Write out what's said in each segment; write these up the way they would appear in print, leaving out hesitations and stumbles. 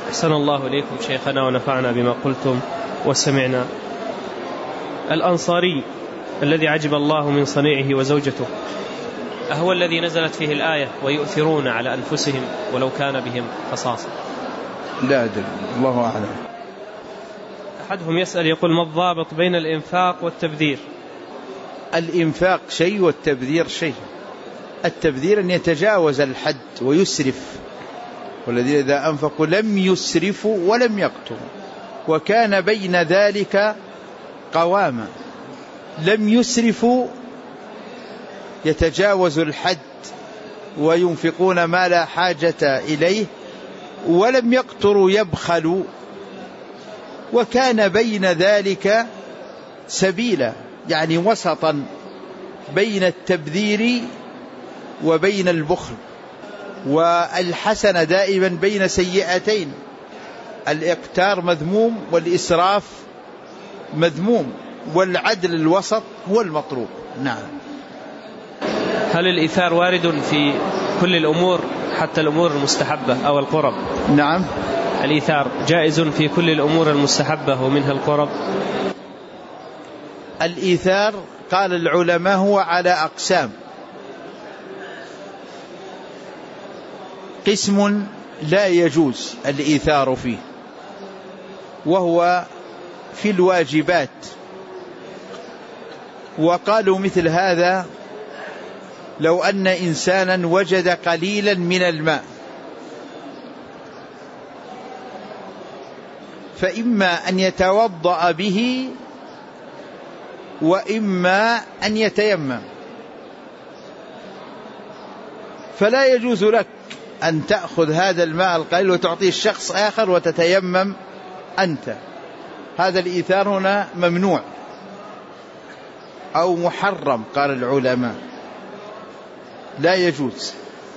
أحسن الله إليكم شيخنا ونفعنا بما قلتم وسمعنا. الأنصاري الذي عجب الله من صنيعه وزوجته، أهو الذي نزلت فيه الآية ويؤثرون على أنفسهم ولو كان بهم خصاصة؟ لا أدري، الله أعلم. أحدهم يسأل يقول: ما الضابط بين الإنفاق والتبذير؟ الإنفاق شيء والتبذير شيء. التبذير أن يتجاوز الحد ويسرف، والذين إذا أنفقوا لم يسرفوا ولم يقتروا وكان بين ذلك قواما. لم يسرفوا يتجاوز الحد وينفقون ما لا حاجة إليه، ولم يقتروا يبخلوا، وكان بين ذلك سبيلا، يعني وسطا بين التبذير وبين البخل. والحسنة دائما بين سيئتين، الإقتار مذموم والإسراف مذموم، والعدل الوسط هو المطلوب. نعم. هل الإيثار وارد في كل الأمور حتى الأمور المستحبة أو القرب؟ نعم. الإيثار جائز في كل الأمور المستحبة ومنها القرب؟ الإيثار قال العلماء هو على أقسام. قسم لا يجوز الإيثار فيه، وهو في الواجبات، وقالوا مثل هذا: لو أن إنسانا وجد قليلا من الماء فإما أن يتوضأ به وإما أن يتيمم، فلا يجوز لك أن تأخذ هذا الماء القليل وتعطيه الشخص آخر وتتيمم أنت. هذا الإيثار هنا ممنوع أو محرم، قال العلماء لا يجوز.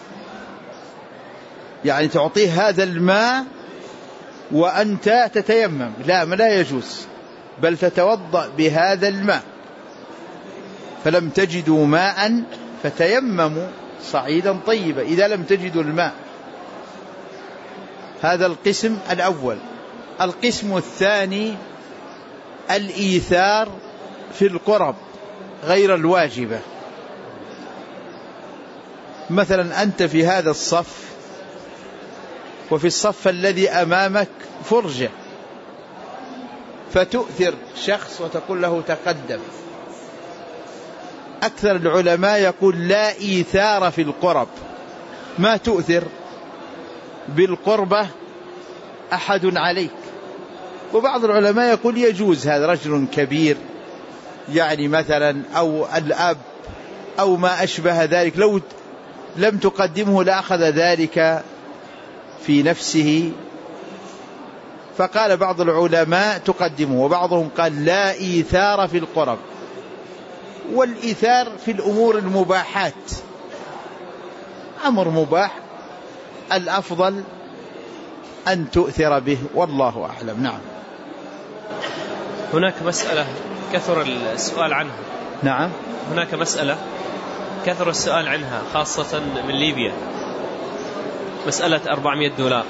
يعني تعطيه هذا الماء وأنت تتيمم، لا يجوز، بل تتوضأ بهذا الماء. فلم تجدوا ماء فتيمموا صعيدا طيبا إذا لم تجدوا الماء. هذا القسم الأول. القسم الثاني الإيثار في القرب غير الواجبة. مثلا أنت في هذا الصف، وفي الصف الذي أمامك فرجة، فتؤثر شخص وتقول له تقدم. أكثر العلماء يقول لا إيثار في القرب، ما تؤثر بالقربة أحد عليك. وبعض العلماء يقول يجوز، هذا رجل كبير يعني مثلا، أو الأب أو ما أشبه ذلك، لو لم تقدمه لأخذ ذلك في نفسه. فقال بعض العلماء تقدمه، وبعضهم قال لا إيثار في القرب. والإيثار في الأمور المباحات، أمر مباح الأفضل أن تؤثر به، والله أعلم. نعم. هناك مسألة كثر السؤال عنها. نعم. هناك مسألة كثر السؤال عنها خاصة من ليبيا، مسألة $400.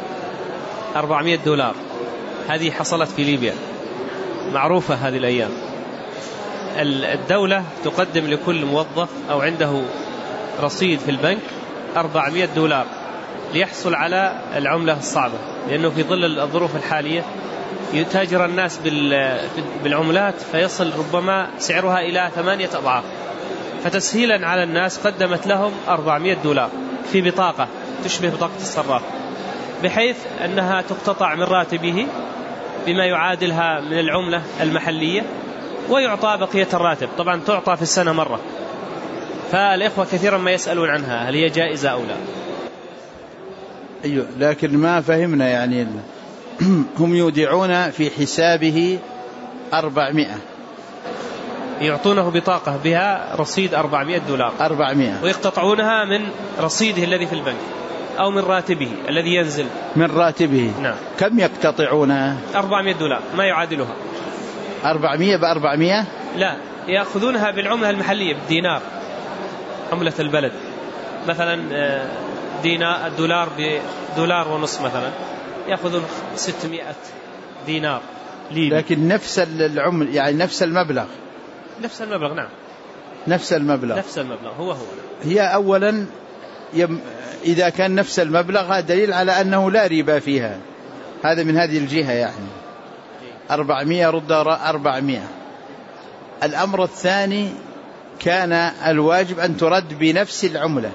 $400 هذه حصلت في ليبيا، معروفة هذه الأيام. الدولة تقدم لكل موظف أو عنده رصيد في البنك $400 ليحصل على العملة الصعبة، لأنه في ظل الظروف الحالية يتاجر الناس بالعملات فيصل ربما سعرها إلى 8 أضعاف. فتسهيلا على الناس قدمت لهم $400 في بطاقة تشبه بطاقة الصراف، بحيث أنها تقتطع من راتبه بما يعادلها من العملة المحلية، ويعطى بقية الراتب. طبعا تعطى في السنة مرة. فالإخوة كثيرا ما يسألون عنها، هل هي جائزة أو لا؟ أيوة، لكن ما فهمنا يعني هم يودعون في حسابه 400، يعطونه بطاقة بها رصيد $400 ويقتطعونها من رصيده الذي في البنك أو من راتبه الذي ينزل من راتبه. نعم. كم يقتطعونها؟ $400 ما يعادلها. 400 ب400؟ لا، يأخذونها بالعملة المحلية، بالدينار، عملة البلد. مثلا الدولار $1.50 مثلا، يأخذون 600 دينار ليبي. لكن نفس العمل يعني نفس المبلغ. نفس المبلغ نعم. نفس المبلغ هو. هي أولا إذا كان نفس المبلغ هذا دليل على أنه لا ربا فيها، هذا من هذه الجهة يعني 400 رد 400. الأمر الثاني كان الواجب أن ترد بنفس العملة،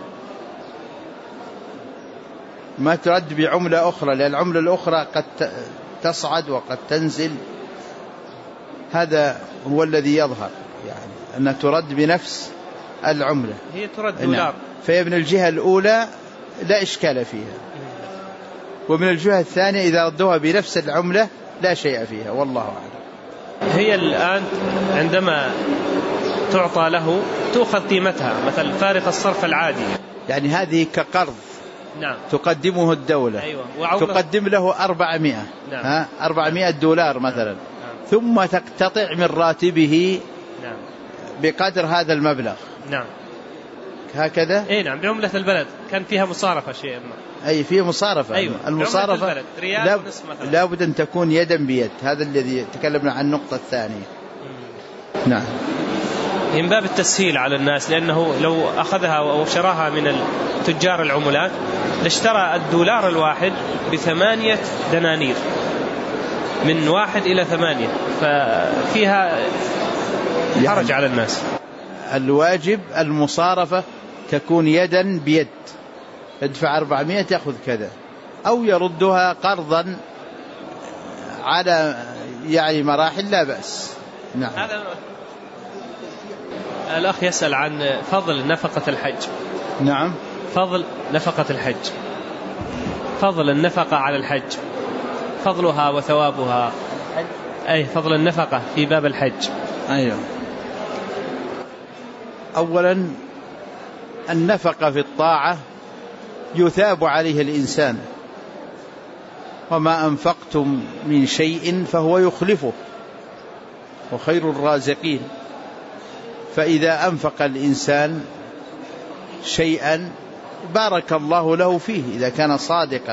ما ترد بعملة أخرى، لأن العملة الأخرى قد تصعد وقد تنزل. هذا هو الذي يظهر يعني أن ترد بنفس العملة، هي ترد دولار. فهي من الجهة الأولى لا إشكال فيها، ومن الجهة الثانية إذا ردوها بنفس العملة لا شيء فيها، والله أعلم. هي الآن عندما تعطى له تأخذ قيمتها، مثل فارق الصرف العادي، يعني هذه كقرض. نعم. تقدمه الدولة. أيوة. تقدم له 400. نعم. 400 دولار مثلا. نعم. ثم تقتطع من راتبه. نعم. بقدر هذا المبلغ. نعم. هكذا. اي نعم، بعملة البلد كان فيها مصارفة شيء ما. أي فيه مصارفة. أيوة. المصارفة لا بد أن تكون يدا بيد، هذا الذي تكلمنا عن النقطة الثانية. نعم. من باب التسهيل على الناس، لأنه لو أخذها أو شراها من تجار العملات لاشترى الدولار الواحد ب8 دنانير، من 1 إلى 8، ففيها حرج على الناس. الواجب المصارفة تكون يدا بيد، ادفع 400 تأخذ كذا، أو يردها قرضا على يعني مراحل لا بأس. نعم. هذا الأخ يسأل عن فضل نفقة الحج. نعم. فضل نفقة الحج، فضل النفقة على الحج، فضلها وثوابها، أي فضل النفقة في باب الحج. أيوه. أولا النفقة في الطاعة يثاب عليه الإنسان، وما أنفقتم من شيء فهو يخلفه وخير الرازقين. فإذا أنفق الإنسان شيئا بارك الله له فيه إذا كان صادقا.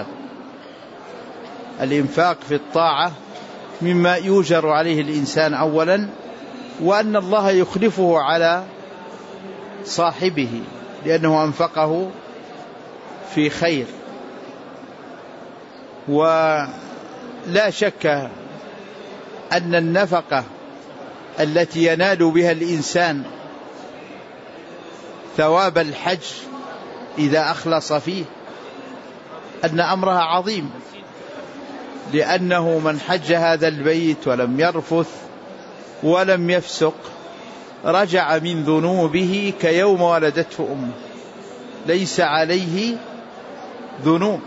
الإنفاق في الطاعة مما يؤجر عليه الإنسان أولا، وأن الله يخلفه على صاحبه لأنه أنفقه في خير. ولا شك أن النفقة التي ينال بها الإنسان ثواب الحج إذا أخلص فيه أن أمرها عظيم، لأنه من حج هذا البيت ولم يرفث ولم يفسق رجع من ذنوبه كيوم ولدته أمه، ليس عليه ذنوب،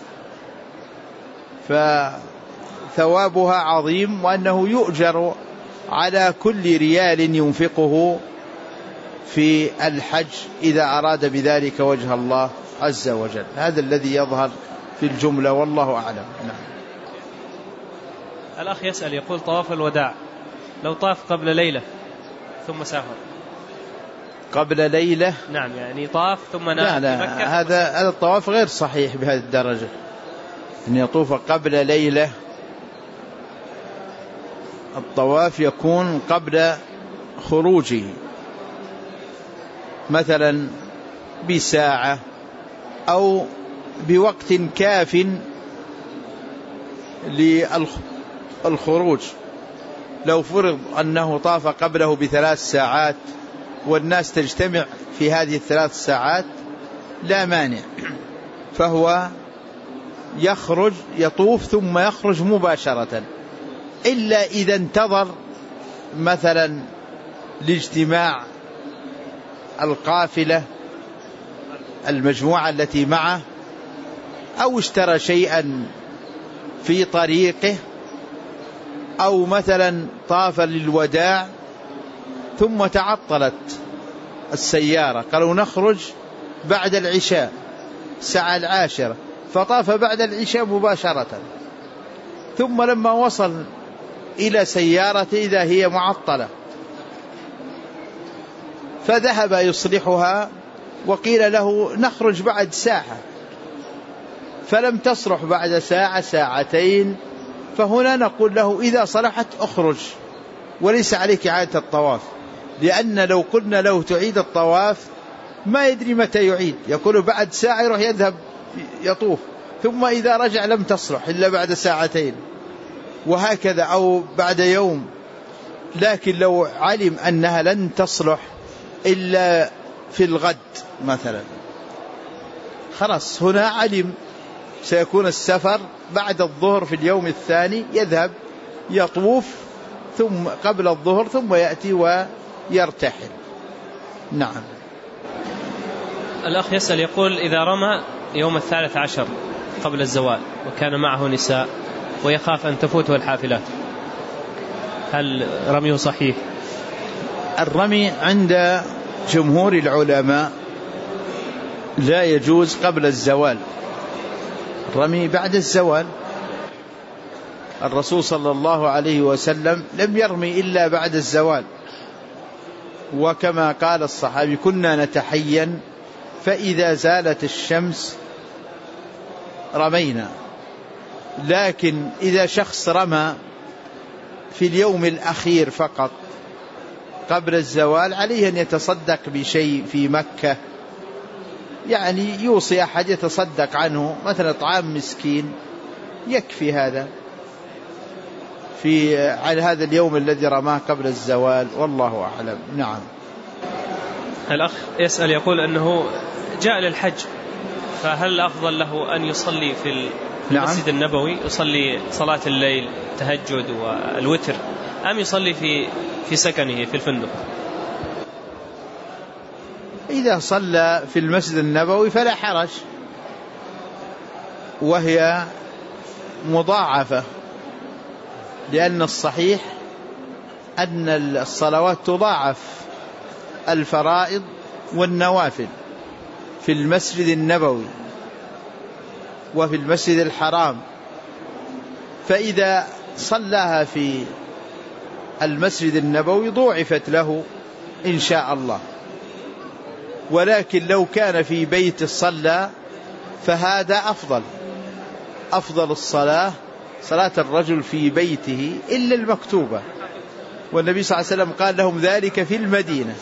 فثوابها عظيم، وأنه يؤجر على كل ريال ينفقه في الحج إذا أراد بذلك وجه الله عز وجل. هذا الذي يظهر في الجملة، والله أعلم. نعم. الأخ يسأل يقول طواف الوداع لو طاف قبل ليلة ثم سافر. قبل ليلة؟ نعم، يعني طاف ثم نام في مكة. هذا الطواف غير صحيح بهذه الدرجة، أن يطوف قبل ليلة. الطواف يكون قبل خروجه، مثلا بساعة أو بوقت كاف للخروج. لو فرض أنه طاف قبله ب3 ساعات والناس تجتمع في هذه ال3 ساعات لا مانع، فهو يخرج يطوف ثم يخرج مباشرة، إلا إذا انتظر مثلا لاجتماع القافلة المجموعة التي معه، أو اشترى شيئا في طريقه، أو مثلا طاف للوداع ثم تعطلت السيارة، قالوا نخرج بعد العشاء الساعة 10، فطاف بعد العشاء مباشرة، ثم لما وصل إلى سيارته إذا هي معطلة فذهب يصلحها، وقيل له نخرج بعد ساعة، فلم تصلح بعد ساعة ساعتين، فهنا نقول له إذا صلحت أخرج وليس عليك إعادة الطواف، لأن لو قلنا له تعيد الطواف ما يدري متى يعيد، يقول بعد ساعة يروح يذهب يطوف، ثم إذا رجع لم تصلح إلا بعد ساعتين، وهكذا أو بعد يوم. لكن لو علم أنها لن تصلح إلا في الغد مثلا، خلاص هنا علم سيكون السفر بعد الظهر في اليوم الثاني، يذهب يطوف ثم قبل الظهر ثم يأتي ويرتحل. نعم. الأخ يسأل يقول إذا رمى يوم 13 قبل الزوال وكان معه نساء ويخاف أن تفوته الحافلات، هل رميه صحيح؟ الرمي عند جمهور العلماء لا يجوز قبل الزوال، الرمي بعد الزوال. الرسول صلى الله عليه وسلم لم يرمي إلا بعد الزوال، وكما قال الصحابي كنا نتحين فإذا زالت الشمس رمينا. لكن إذا شخص رمى في اليوم الأخير فقط قبل الزوال عليه أن يتصدق بشيء في مكة، يعني يوصي أحد يتصدق عنه مثلا طعام مسكين، يكفي هذا على هذا اليوم الذي رماه قبل الزوال، والله أعلم. نعم. الأخ يسأل يقول أنه جاء للحج، فهل الأفضل له أن يصلي في المسجد النبوي، يصلي صلاة الليل التهجد والوتر، أم يصلي في سكنه في الفندق؟ إذا صلى في المسجد النبوي فلا حرج، وهي مضاعفة، لأن الصحيح أن الصلوات تضاعف الفرائض والنوافل في المسجد النبوي وفي المسجد الحرام، فإذا صلاها في المسجد النبوي ضوعفت له إن شاء الله. ولكن لو كان في بيت الصلاة فهذا أفضل الصلاة صلاة الرجل في بيته إلا المكتوبة، والنبي صلى الله عليه وسلم قال لهم ذلك في المدينة،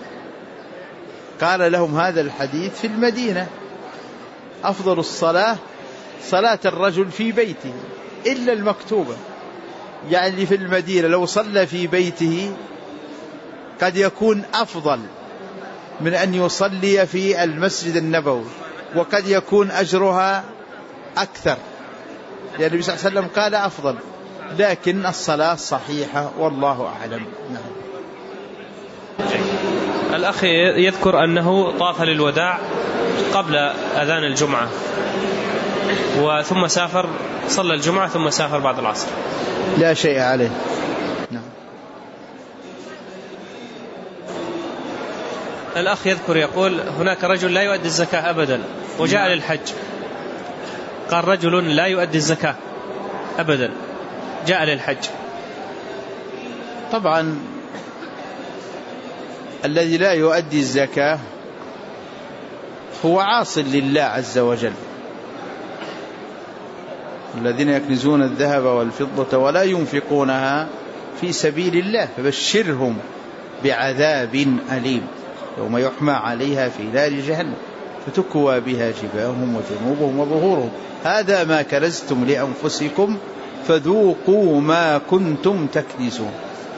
قال لهم هذا الحديث في المدينة، أفضل الصلاة صلاة الرجل في بيته إلا المكتوبة، يعني في المدينة لو صلى في بيته قد يكون أفضل من أن يصلي في المسجد النبوي، وقد يكون أجرها أكثر، لأن النبي صلى الله عليه وسلم قال أفضل، لكن الصلاة صحيحة والله أعلم. نعم. الأخ يذكر أنه طاف للوداع قبل أذان الجمعة وثم سافر، صلى الجمعة ثم سافر بعد العصر، لا شيء عليه. نعم. الأخ يذكر يقول هناك رجل لا يؤدي الزكاة أبدا وجاء للحج، قال رجل لا يؤدي الزكاة أبدا جاء للحج. طبعا الذي لا يؤدي الزكاة هو عاص لله عز وجل، الذين يكنزون الذهب والفضة ولا ينفقونها في سبيل الله فبشرهم بعذاب أليم يوم يحمى عليها في نار جهنم فتكوى بها جباههم وجنوبهم وظهورهم هذا ما كنزتم لأنفسكم فذوقوا ما كنتم تكنزون.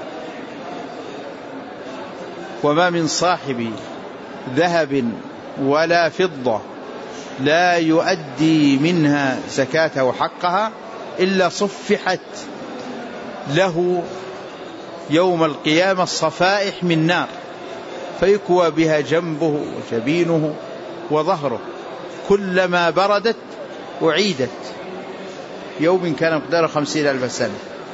وما من صاحب ذهب ولا فضة لا يؤدي منها زكاته حقها إلا صفحت له يوم القيامة صفائح من نار فيكوى بها جنبه وجبينه وظهره كلما بردت أعيدت يوم كان مقداره 50,000 سنة.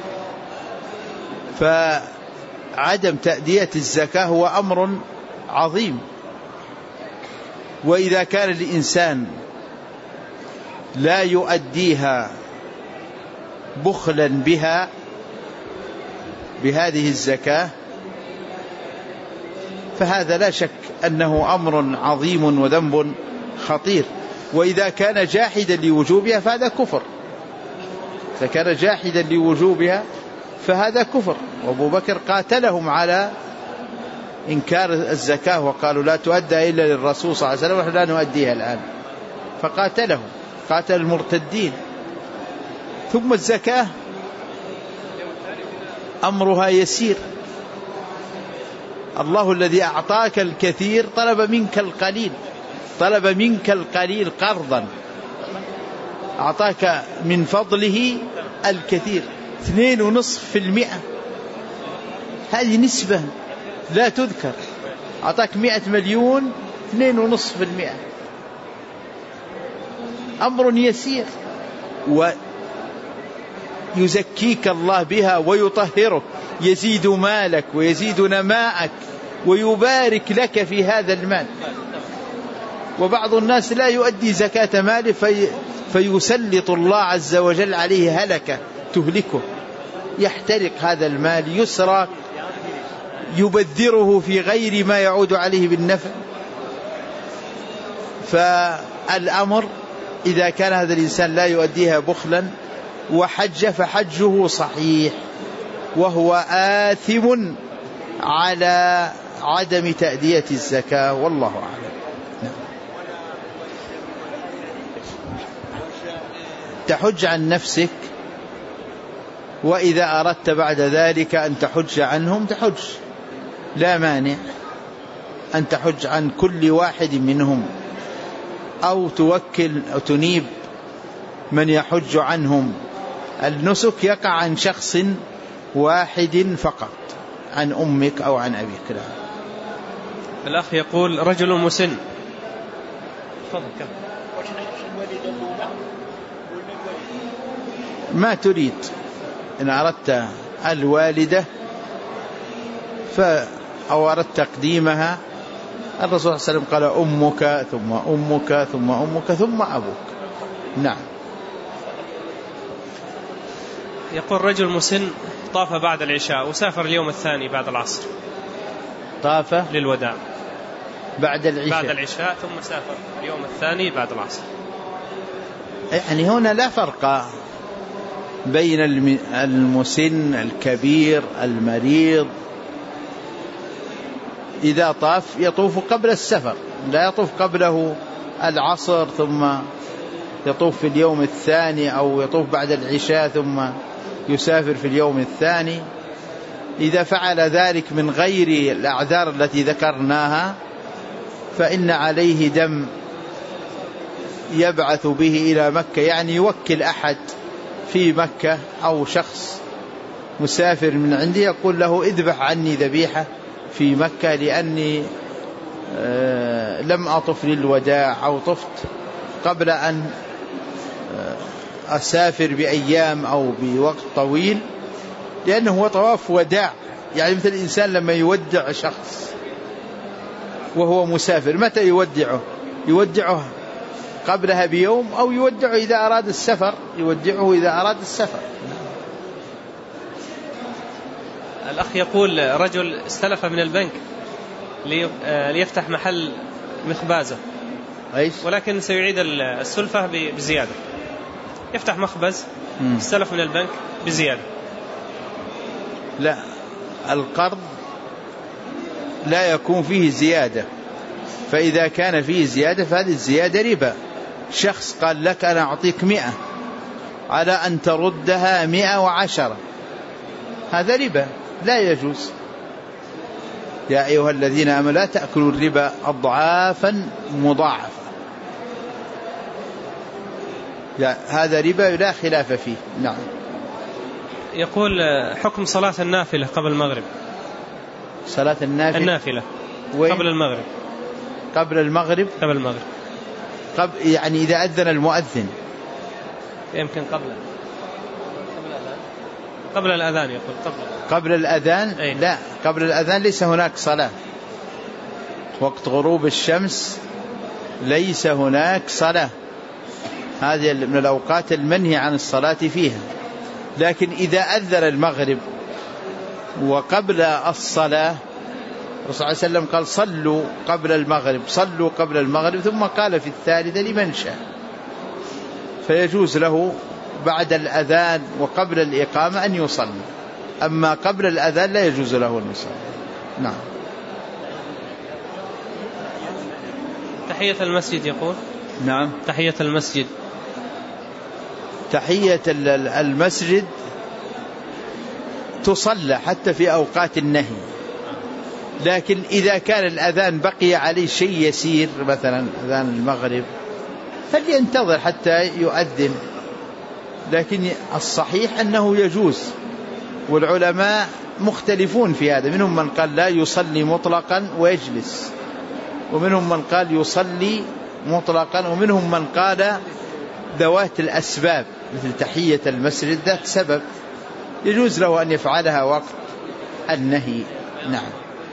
فعدم تأدية الزكاة هو أمر عظيم، وإذا كان الإنسان لا يؤديها بخلا بها بهذه الزكاة فهذا لا شك أنه أمر عظيم وذنب خطير، وإذا كان جاحدا لوجوبها فهذا كفر. إذا كان جاحدا لوجوبها فهذا كفر. وأبو بكر قاتلهم على إنكار الزكاة وقالوا لا تؤدى إلا للرسول صلى الله عليه وسلم ونحن لا نؤديها الآن، فقاتلهم، قاتل المرتدين. ثم الزكاة أمرها يسير. الله الذي أعطاك الكثير طلب منك القليل، طلب منك القليل قرضا، أعطاك من فضله الكثير. 2.5%، هذه نسبة لا تذكر. أعطاك 100 مليون، 2.5%، أمر يسير. ويزكيك الله بها ويطهرك، يزيد مالك ويزيد نماءك ويبارك لك في هذا المال. وبعض الناس لا يؤدي زكاة ماله فيسلط الله عز وجل عليه هلكة تهلكه، يحترق هذا المال، يسرق، يبذره في غير ما يعود عليه بالنفع. فالأمر إذا كان هذا الإنسان لا يؤديها بخلا وحج فحجه صحيح، وهو آثم على عدم تأدية الزكاة، والله أعلم. تحج عن نفسك، وإذا أردت بعد ذلك أن تحج عنهم تحج، لا مانع أن تحج عن كل واحد منهم، أو توكل أو تنيب من يحج عنهم. النسك يقع عن شخص واحد فقط، عن أمك أو عن أبيك. لا. الأخ يقول رجل مسن، ما تريد، إن أردت الوالدة أو أردت تقديمها، الرسول صلى الله عليه وسلم قال أمك ثم أمك ثم أمك ثم أبوك. نعم. يقول رجل مسن طاف بعد العشاء وسافر اليوم الثاني بعد العصر، طاف للوداع بعد العشاء ثم سافر اليوم الثاني بعد العصر. يعني هنا لا فرق بين المسن، الكبير، المريض. إذا طاف يطوف قبل السفر، لا يطوف قبله العصر ثم يطوف في اليوم الثاني، أو يطوف بعد العشاء ثم يسافر في اليوم الثاني. إذا فعل ذلك من غير الأعذار التي ذكرناها فإن عليه دم يبعث به إلى مكة، يعني يوكل أحد في مكة أو شخص مسافر من عنده يقول له اذبح عني ذبيحة في مكة لأني لم أطف للوداع، أو طفت قبل أن أسافر بأيام أو بوقت طويل، لأنه هو طواف وداع. يعني مثل الإنسان لما يودع شخص وهو مسافر، متى يودعه؟ يودعه قبلها بيوم، أو يودعه إذا أراد السفر، يودعه إذا أراد السفر. الأخ يقول رجل استلف من البنك ليفتح محل مخبازة، ولكن سيعيد السلفة بزيادة، يفتح مخبز، استلف من البنك بزيادة. لا، القرض لا يكون فيه زيادة، فإذا كان فيه زيادة فهذه الزيادة ربا. شخص قال لك أنا أعطيك 100 على أن تردها 110، هذا ربا لا يجوز. يا أيها الذين آمنوا لا تأكلوا الربا أضعافا مضاعفة، هذا ربا لا خلاف فيه. نعم. يقول حكم صلاة النافلة قبل المغرب. صلاة النافلة قبل المغرب. قبل المغرب يعني إذا أذن المؤذن، يمكن قبل الأذان. يقول قبل الأذان. لا، قبل الأذان ليس هناك صلاة. وقت غروب الشمس ليس هناك صلاة، هذه من الأوقات المنهي عن الصلاة فيها. لكن إذا أذن المغرب وقبل الصلاة الرسول صلى الله عليه وسلم قال صلوا قبل المغرب، صلوا قبل المغرب، ثم قال في الثالثة لمن شاء. فيجوز له بعد الأذان وقبل الإقامة أن يصلي، أما قبل الأذان لا يجوز له أن يصلي. نعم. تحية المسجد يقول. نعم. تحية المسجد. تحية المسجد تصلى حتى في أوقات النهي، لكن إذا كان الأذان بقي عليه شيء يسير، مثلا أذان المغرب، فلينتظر حتى يؤذن. لكن الصحيح أنه يجوز، والعلماء مختلفون في هذا، منهم من قال لا يصلي مطلقا ويجلس، ومنهم من قال يصلي مطلقا، ومنهم من قال ذوات الأسباب مثل تحية المسجد ذات سبب يجوز له أن يفعلها وقت النهي. نعم.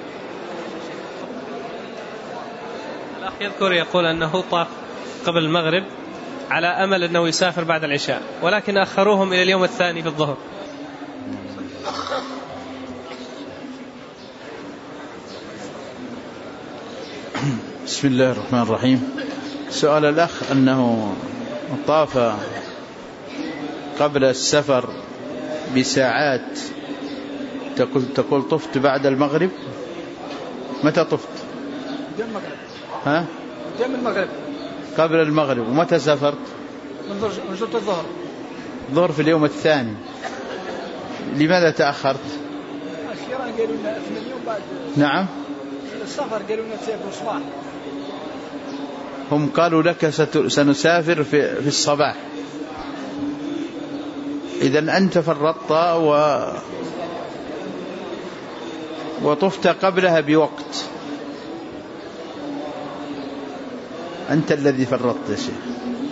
الأخ يذكر يقول أنه طاف قبل المغرب على أمل أنه يسافر بعد العشاء، ولكن أخروهم إلى اليوم الثاني في الظهر. بسم الله الرحمن الرحيم. سؤال الأخ أنه طاف قبل السفر بساعات، تقول طفت بعد المغرب. متى طفت؟ ها؟ من المغرب. قبل المغرب. ومتى سافرت؟ من جلت الظهر. الظهر في اليوم الثاني. لماذا تأخرت؟ أخيرا قالوا لنا 8 يوم بعد. نعم. السفر قالوا لنا تسافر الصباح. هم قالوا لك سنسافر في الصباح. إذن أنت فرطت وطفت قبلها بوقت. أنت الذي فرطت يا شيخ.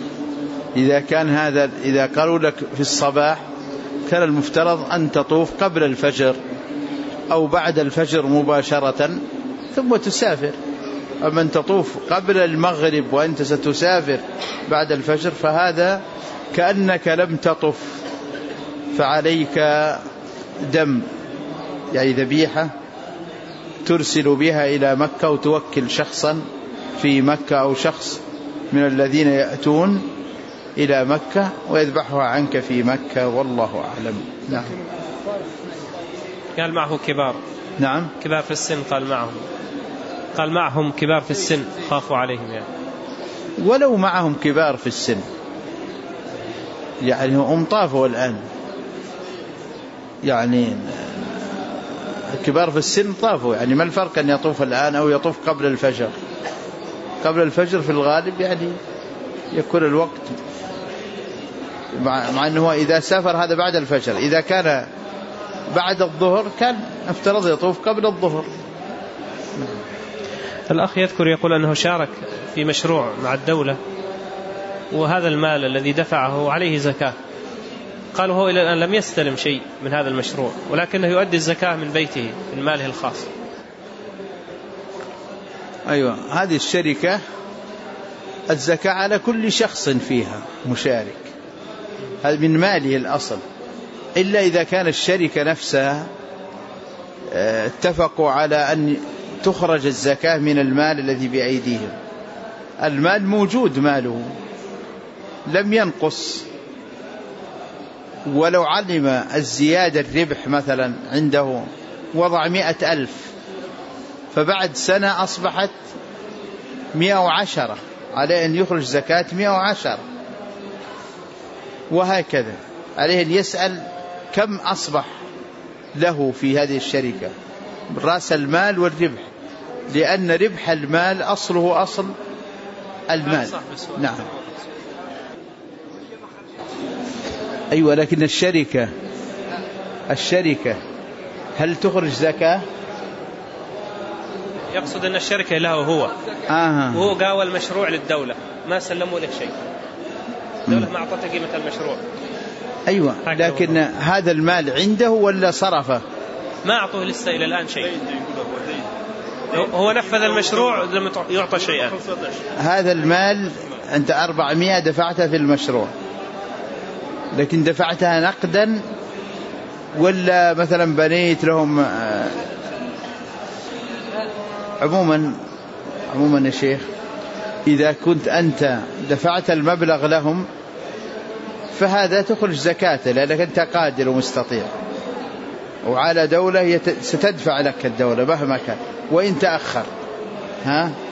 إذا قالوا لك في الصباح كان المفترض أن تطوف قبل الفجر أو بعد الفجر مباشرة ثم تسافر. أما أن تطوف قبل المغرب وأنت ستسافر بعد الفجر فهذا كأنك لم تطف، فعليك دم، يعني ذبيحة ترسل بها إلى مكة وتوكل شخصا في مكة أو شخص من الذين يأتون إلى مكة ويذبحها عنك في مكة، والله أعلم. نعم. قال معه كبار. نعم. كبار في السن. قال معهم كبار في السن خافوا عليهم يعني. ولو معهم كبار في السن، يعني هم طافوا الآن، يعني الكبار في السن طافوا، يعني ما الفرق أن يطوف الآن أو يطوف قبل الفجر؟ قبل الفجر في الغالب يعني يكون الوقت، مع أنه إذا سافر هذا بعد الفجر، إذا كان بعد الظهر كان افترض يطوف قبل الظهر. الأخ يذكر يقول أنه شارك في مشروع مع الدولة، وهذا المال الذي دفعه عليه زكاة. قالوا هو إلى الآن لم يستلم شيء من هذا المشروع، ولكنه يؤدي الزكاة من بيته من ماله الخاص. أيوة، هذه الشركة الزكاة على كل شخص فيها مشارك، هذا من ماله الأصل، إلا إذا كان الشركة نفسها اتفقوا على أن تخرج الزكاة من المال الذي بأيديهم. المال موجود، ماله لم ينقص، ولو علم الزيادة الربح مثلا عنده وضع 100,000 فبعد سنة أصبحت 110، عليه أن يخرج زكاة 110، وهكذا عليه أن يسأل كم أصبح له في هذه الشركة رأس المال والربح، لأن ربح المال أصله أصل المال. نعم. أيوة، لكن الشركة هل تخرج زكاة؟ يقصد أن الشركة له هو وهو قاوى المشروع للدولة، ما سلموا له شيء، الدولة ما أعطته قيمة المشروع. أيوة، لكن هذا المال عنده ولا صرفه؟ ما أعطوه لسه إلى الآن شيء، هو نفذ المشروع لم يعطى شيئا. هذا المال أنت 400 دفعتها في المشروع، لكن دفعتها نقدا ولا مثلا بنيت لهم عموما يا شيخ، إذا كنت أنت دفعت المبلغ لهم فهذا تخرج زكاته، لأنك أنت قادر ومستطيع، وعلى دولة ستدفع لك الدولة مهما كان وإن تأخر.